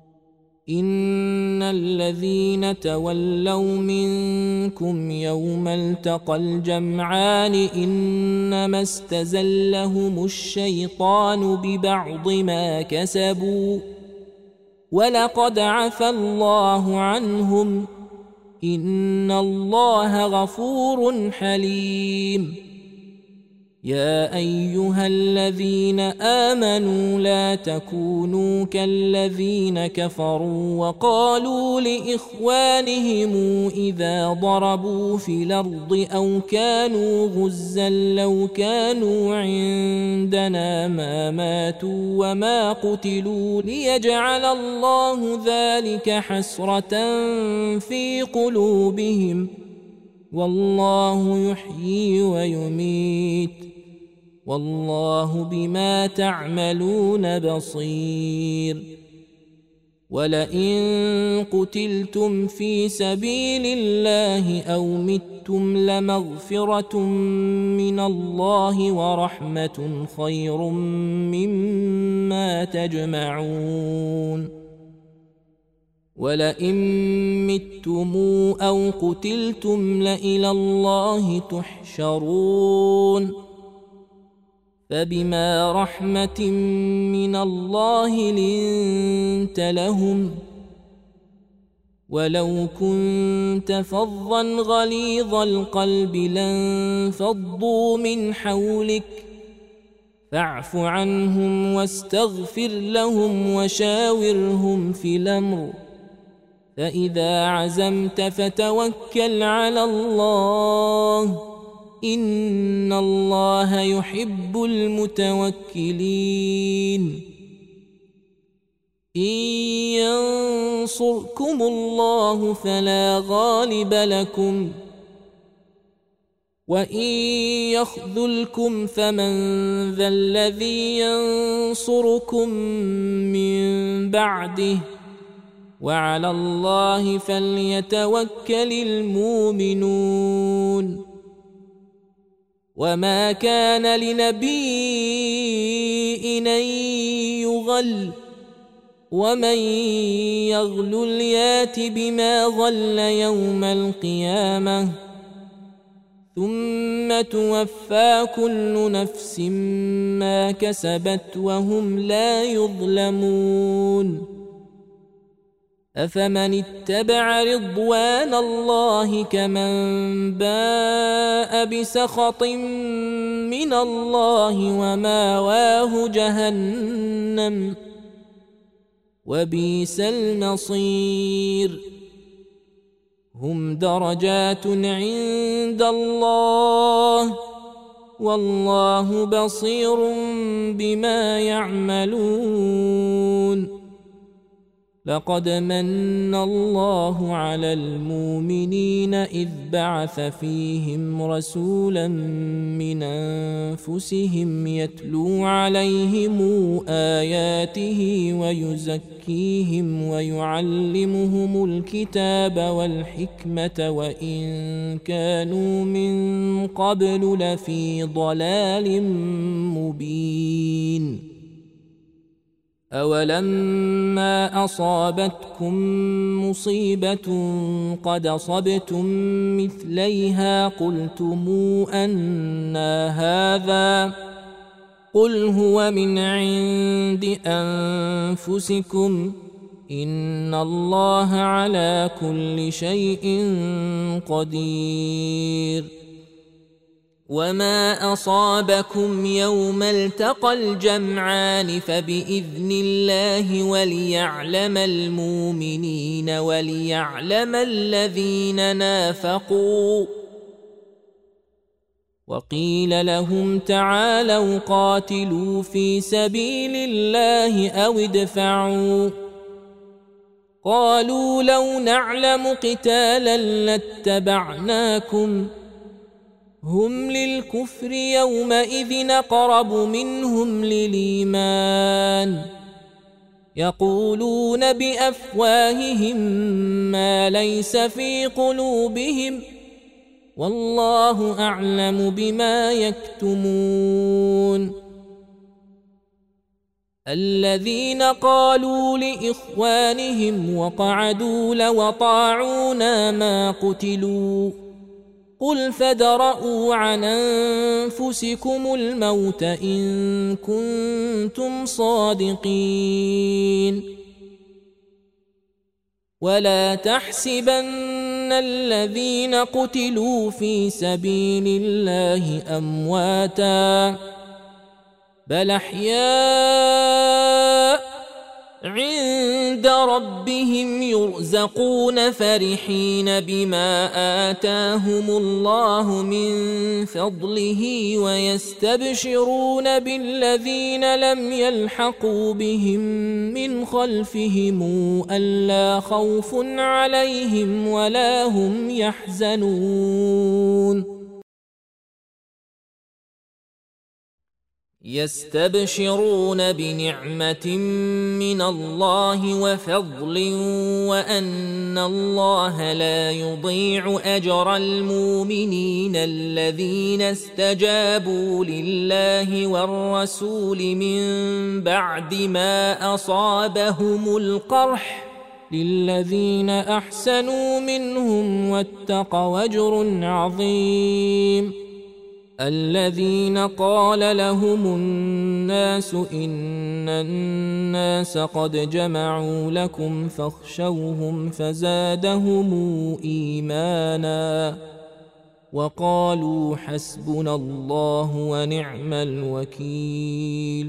إن الذين تولوا منكم يوم التقى الجمعان إنما استزلهم الشيطان ببعض ما كسبوا ولقد عفى الله عنهم إن الله غفور حليم يا أيها الذين آمنوا لا تكونوا كالذين كفروا وقالوا لإخوانهم إذا ضربوا في الأرض أو كانوا غزا لو كانوا عندنا ما ماتوا وما قتلوا ليجعل الله ذلك حسرة في قلوبهم والله يحيي ويميت والله بما تعملون بصير ولئن قتلتم في سبيل الله أو متم لمغفرة من الله ورحمة خير مما تجمعون ولئن متم أو قتلتم لإلى الله تحشرون فبما رحمة من الله لنت لهم ولو كنت فظا غليظ القلب لانفضوا من حولك فاعف عنهم واستغفر لهم وشاورهم في الأمر فإذا عزمت فتوكل على الله إن الله يحب المتوكلين إن ينصركم الله فلا غالب لكم وإن يخذلكم فمن ذا الذي ينصركم من بعده وعلى الله فليتوكل المؤمنون وما كان لنبي أن يغل ومن يغل يات بما غل يوم القيامة ثم توفى كل نفس ما كسبت وهم لا يظلمون أفمن اتبع رضوان الله كمن باء بسخط من الله وماواه جهنم وبئس المصير هم درجات عند الله والله بصير بما يعملون لقد من الله على المؤمنين إذ بعث فيهم رسولا من أنفسهم يتلو عليهم آياته ويزكيهم ويعلمهم الكتاب والحكمة وإن كانوا من قبل لفي ضلال مبين أولما أصابتكم مصيبة قد أصبتم مثليها قلتم أنى هذا قل هو من عند أنفسكم إن الله على كل شيء قدير وما أصابكم يوم التقى الجمعان فبإذن الله وليعلم المؤمنين وليعلم الذين نافقوا وقيل لهم تعالوا قاتلوا في سبيل الله أو ادفعوا قالوا لو نعلم قتالا لاتبعناكم هم للكفر يومئذ أقرب منهم للإيمان يقولون بأفواههم ما ليس في قلوبهم والله أعلم بما يكتمون الذين قالوا لإخوانهم وقعدوا لو أطاعونا ما قتلوا قل فادرءوا عن أنفسكم الموت إن كنتم صادقين ولا تحسبن الذين قتلوا في سبيل الله أمواتا بل أحياء عند ربهم يرزقون فرحين بما آتاهم الله من فضله ويستبشرون بالذين لم يلحقوا بهم من خلفهم ألا خوف عليهم ولا هم يحزنون يستبشرون بنعمة من الله وفضل وأن الله لا يضيع أجر المؤمنين الذين استجابوا لله والرسول من بعد ما أصابهم القرح للذين أحسنوا منهم واتقوا أجر عظيم الذين قال لهم الناس إن الناس قد جمعوا لكم فاخشوهم فزادهم إيمانا وقالوا حسبنا الله ونعم الوكيل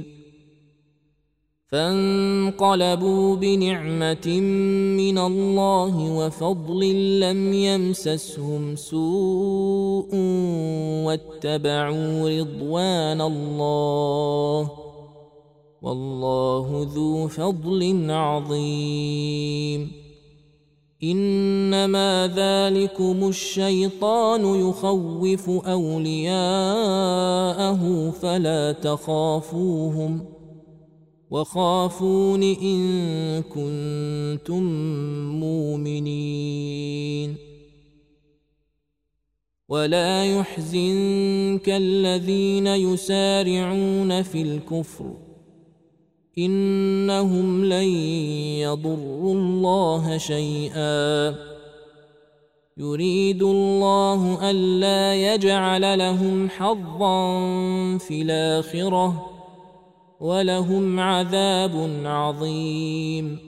فانقلبوا بنعمة من الله وفضل لم يمسسهم سوء واتبعوا رضوان الله والله ذو فضل عظيم إنما ذلكم الشيطان يخوف أولياءه فلا تخافوهم وخافون إن كنتم مؤمنين ولا يحزنك الذين يسارعون في الكفر إنهم لن يضروا الله شيئا يريد الله ألا يجعل لهم حظا في الآخرة ولهم عذاب عظيم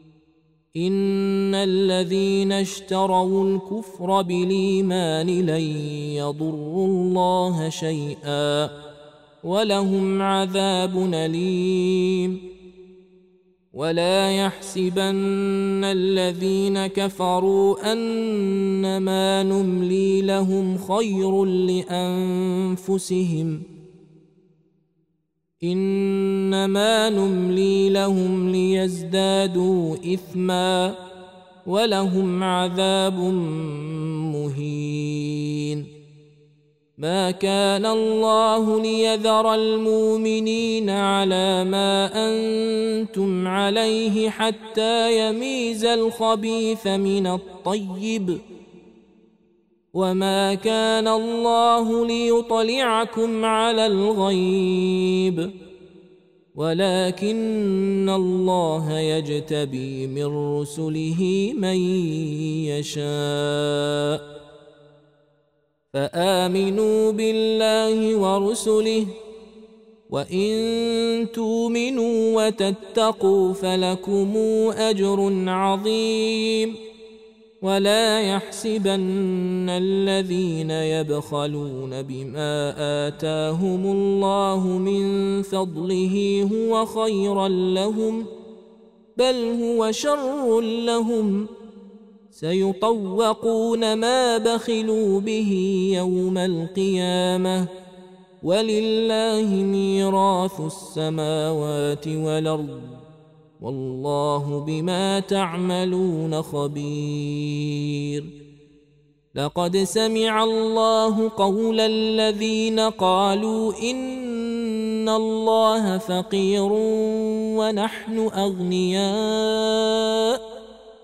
إن الذين اشتروا الكفر بالإيمان لن يضروا الله شيئا ولهم عذاب أليم ولا يحسبن الذين كفروا أنما نملي لهم خير لأنفسهم إنما نملي لهم ليزدادوا إثما ولهم عذاب مهين ما كان الله ليذر المؤمنين على ما أنتم عليه حتى يميز الخبيث من الطيب وما كان الله ليطلعكم على الغيب ولكن الله يجتبي من رسله من يشاء فآمنوا بالله ورسله وإن تؤمنوا وتتقوا فلكم أجر عظيم ولا يحسبن الذين يبخلون بما آتاهم الله من فضله هو خيرا لهم بل هو شر لهم سيطوقون ما بخلوا به يوم القيامة ولله ميراث السماوات والأرض والله بما تعملون خبير. لقد سمع الله قول الذين قالوا إن الله فقير ونحن أغنياء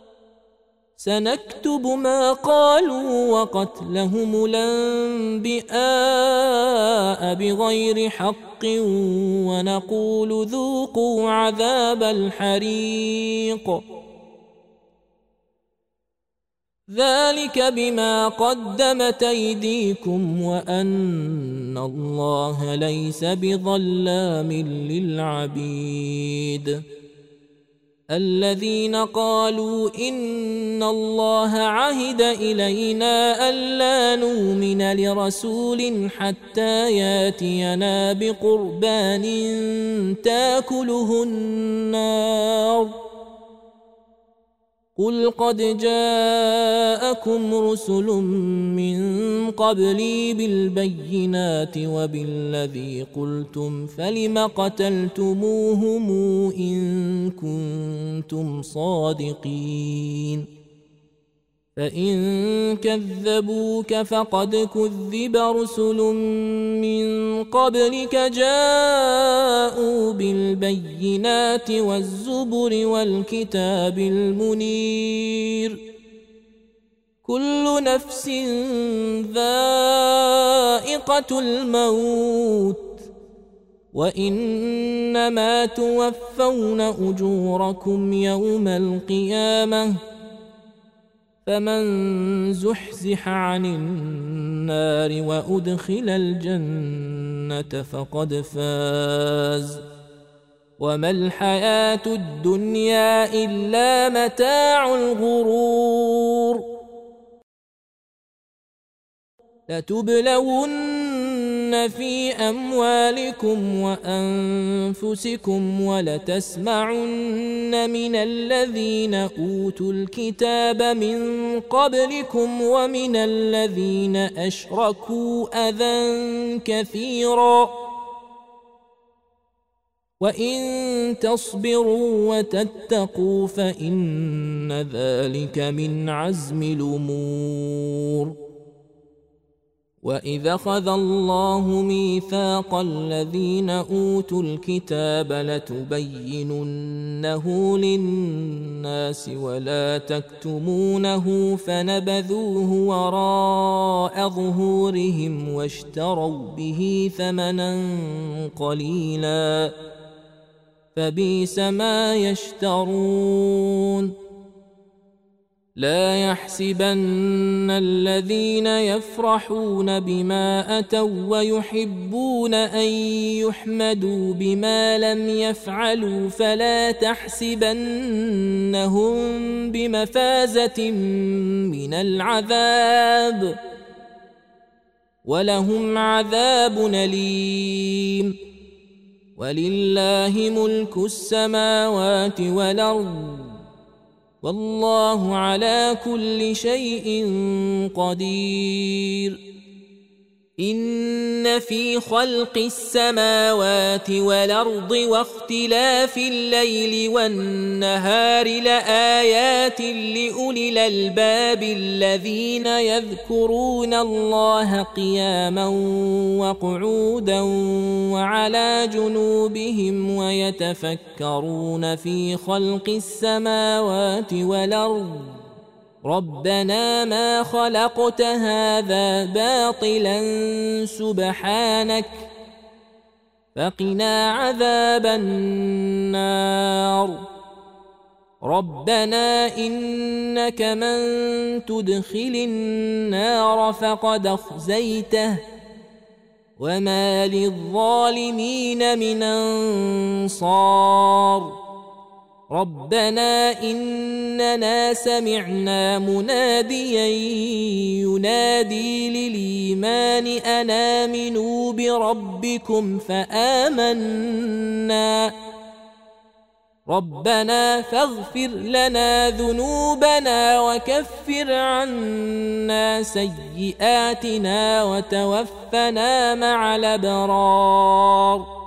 سنكتب ما قالوا وقتلهم الأنبياء بغير حق ونقول ذوقوا عذاب الحريق ذلك بما قدمت أيديكم وأن الله ليس بظلام للعبيد. الذين قالوا إن الله عهد إلينا ألا نؤمن لرسول حتى ياتينا بقربان تاكله النار قل قد جاءكم رسل من قبلي بالبينات وبالذي قلتم فلم قتلتموهم إن كنتم صادقين فإن كذبوك فقد كذب رسل من قبلك جاءوا بالبينات والزبر والكتاب المنير كل نفس ذائقة الموت وإنما توفون أجوركم يوم القيامة فمن زحزح عن النار وأدخل الجنة فقد فاز وما الحياة الدنيا إلا متاع الغرور. لتبلون في أموالكم وأنفسكم ولتسمعن من الذين أوتوا الكتاب من قبلكم ومن الذين أشركوا أذى كثيرا وإن تصبروا وتتقوا فإن ذلك من عزم الأمور. وإذا أخذ الله ميثاق الذين أوتوا الكتاب لتبيننه للناس ولا تكتمونه فنبذوه وراء ظهورهم واشتروا به ثمنا قليلا فبئس ما يشترون. لا يحسبن الذين يفرحون بما أتوا ويحبون أن يحمدوا بما لم يفعلوا فلا تحسبنهم بمفازة من العذاب ولهم عذاب أليم. ولله ملك السماوات والأرض والله على كل شيء قدير. إن في خلق السماوات والأرض واختلاف الليل والنهار لآيات لأولي الألباب الذين يذكرون الله قياما وقعودا وعلى جنوبهم ويتفكرون في خلق السماوات والأرض ربنا ما خلقت هذا باطلا سبحانك فقنا عذاب النار. ربنا إنك من تدخل النار فقد أخزيته وما للظالمين من أنصار. ربنا إننا سمعنا مناديا ينادي للإيمان أن آمنوا بربكم فآمنا. ربنا فاغفر لنا ذنوبنا وكفر عنا سيئاتنا وتوفنا مع الأبرار.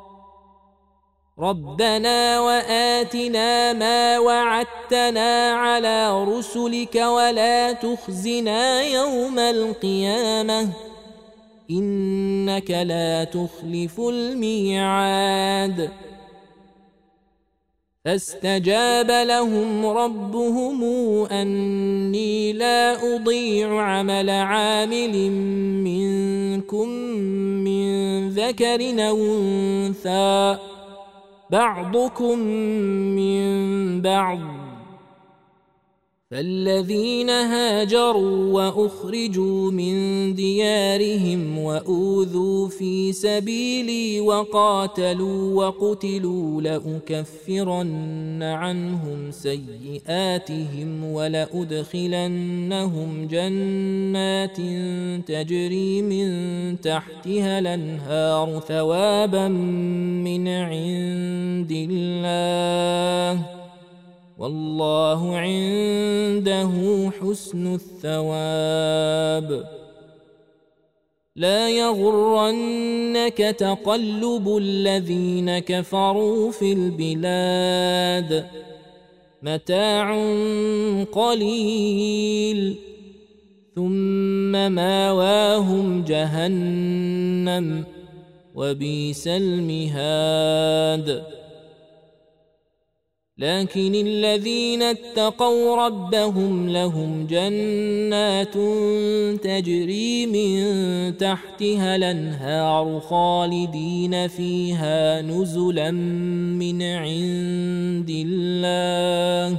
ربنا وآتنا ما وعدتنا على رسلك ولا تخزنا يوم القيامة إنك لا تخلف الميعاد. فاستجاب لهم ربهم أني لا أضيع عمل عامل منكم من ذكر أو أنثى بعضكم من بعض. فالذين هاجروا وأخرجوا من ديارهم وأوذوا في سبيلي وقاتلوا وقتلوا لأكفرن عنهم سيئاتهم ولأدخلنهم جنات تجري من تحتها الأنهار ثوابا من عند الله والله عنده حسن الثواب. لا يغرنك تقلب الذين كفروا في البلاد متاع قليل ثم ماواهم جهنم وبئس المهاد. لكن الذين اتقوا ربهم لهم جنات تجري من تحتها الأنهار خالدين فيها نزلا من عند الله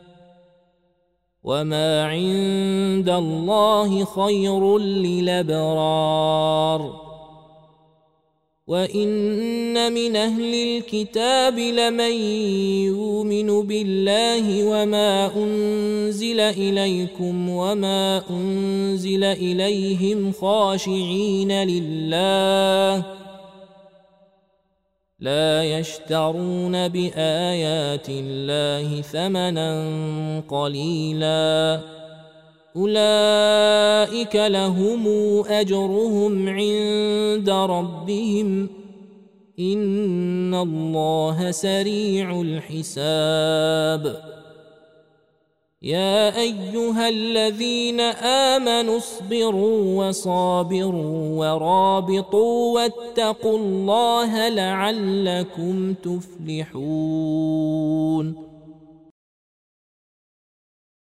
وما عند الله خير للأبرار. وإن من أهل الكتاب لمن يؤمن بالله وما أنزل إليكم وما أنزل إليهم خاشعين لله لا يشترون بآيات الله ثمنا قليلا أولئك لهم أجرهم عند ربهم إن الله سريع الحساب. يا أيها الذين آمنوا اصبروا وصابروا ورابطوا واتقوا الله لعلكم تفلحون.